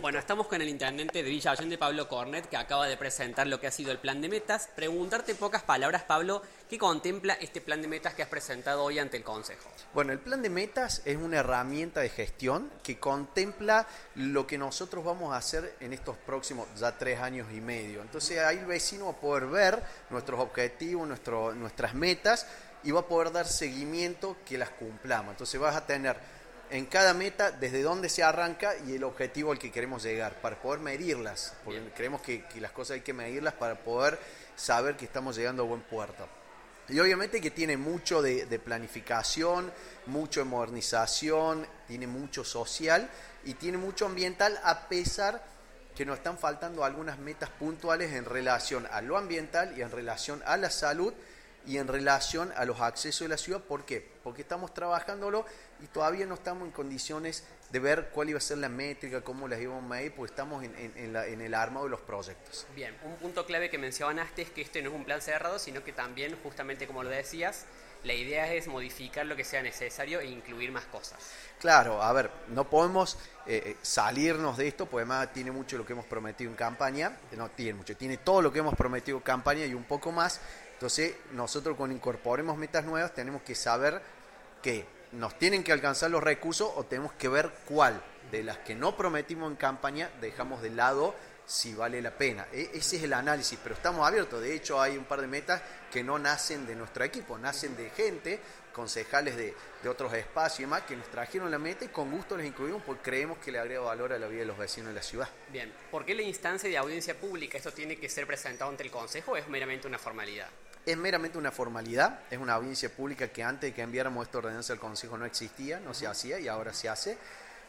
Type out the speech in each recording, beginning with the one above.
Bueno, estamos con el intendente de Villa Allende, Pablo Cornet, que acaba de presentar lo que ha sido el plan de metas. Preguntarte en pocas palabras, Pablo, ¿qué contempla este plan de metas que has presentado hoy ante el Consejo? Bueno, el plan de metas es una herramienta de gestión que contempla lo que nosotros vamos a hacer en estos próximos ya 3 años y medio. Entonces ahí el vecino va a poder ver nuestros objetivos, nuestras metas y va a poder dar seguimiento que las cumplamos. Entonces vas a tener en cada meta desde dónde se arranca y el objetivo al que queremos llegar, para poder medirlas, porque creemos que las cosas hay que medirlas para poder saber que estamos llegando a buen puerto. Y obviamente que tiene mucho de planificación, mucho de modernización, tiene mucho social y tiene mucho ambiental, a pesar que nos están faltando algunas metas puntuales en relación a lo ambiental y en relación a la salud y en relación a los accesos de la ciudad. ¿Por qué? Porque estamos trabajándolo y todavía no estamos en condiciones de ver cuál iba a ser la métrica, cómo las íbamos a medir, porque estamos en el armado de los proyectos. Bien, un punto clave que mencionaste es que este no es un plan cerrado, sino que también, justamente como lo decías, la idea es modificar lo que sea necesario e incluir más cosas. Claro, a ver, no podemos salirnos de esto, porque además tiene mucho lo que hemos prometido en campaña, no tiene mucho, tiene todo lo que hemos prometido en campaña y un poco más. Entonces, nosotros cuando incorporemos metas nuevas tenemos que saber que nos tienen que alcanzar los recursos o tenemos que ver cuál de las que no prometimos en campaña dejamos de lado si vale la pena. Ese es el análisis, pero estamos abiertos. De hecho, hay un par de metas que no nacen de nuestro equipo, nacen de gente, concejales de otros espacios y demás, que nos trajeron la meta y con gusto les incluimos porque creemos que le agrega valor a la vida de los vecinos de la ciudad. Bien, ¿por qué la instancia de audiencia pública? ¿Esto tiene que ser presentado ante el Consejo o es meramente una formalidad? Es meramente una formalidad, es una audiencia pública que antes de que enviáramos esta ordenanza al Consejo no existía, no se hacía y ahora se hace,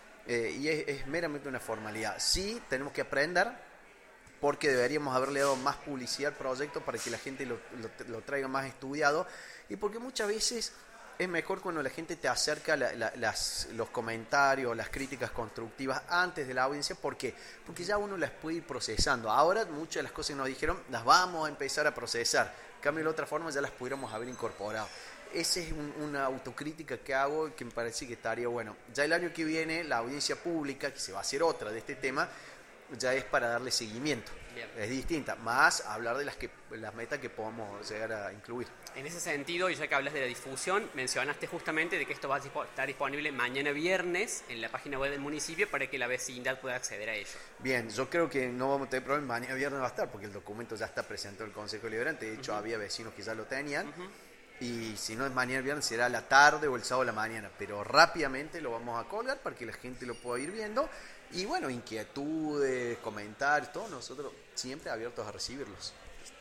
y es meramente una formalidad. Sí, tenemos que aprender, porque deberíamos haberle dado más publicidad al proyecto para que la gente lo traiga más estudiado, y porque muchas veces es mejor cuando la gente te acerca los comentarios, las críticas constructivas antes de la audiencia. ¿Por qué? Porque ya uno las puede ir procesando. Ahora muchas de las cosas que nos dijeron las vamos a empezar a procesar. En cambio, de otra forma ya las pudiéramos haber incorporado. Esa es una autocrítica que hago, que me parece que estaría bueno. Ya el año que viene, la audiencia pública, que se va a hacer otra de este tema, ya es para darle seguimiento. Bien. Es distinta, más hablar de las metas que podamos llegar a incluir. En ese sentido, y ya que hablas de la difusión, mencionaste justamente de que esto va a estar disponible mañana viernes en la página web del municipio para que la vecindad pueda acceder a ello. Bien, yo creo que no vamos a tener problema, mañana viernes va a estar, porque el documento ya está presentado en el Consejo Deliberante. De hecho, había vecinos que ya lo tenían. Y si no es mañana viernes, será la tarde o el sábado a la mañana, pero rápidamente lo vamos a colgar para que la gente lo pueda ir viendo. Y bueno, inquietudes, comentarios, todo, nosotros siempre abiertos a recibirlos.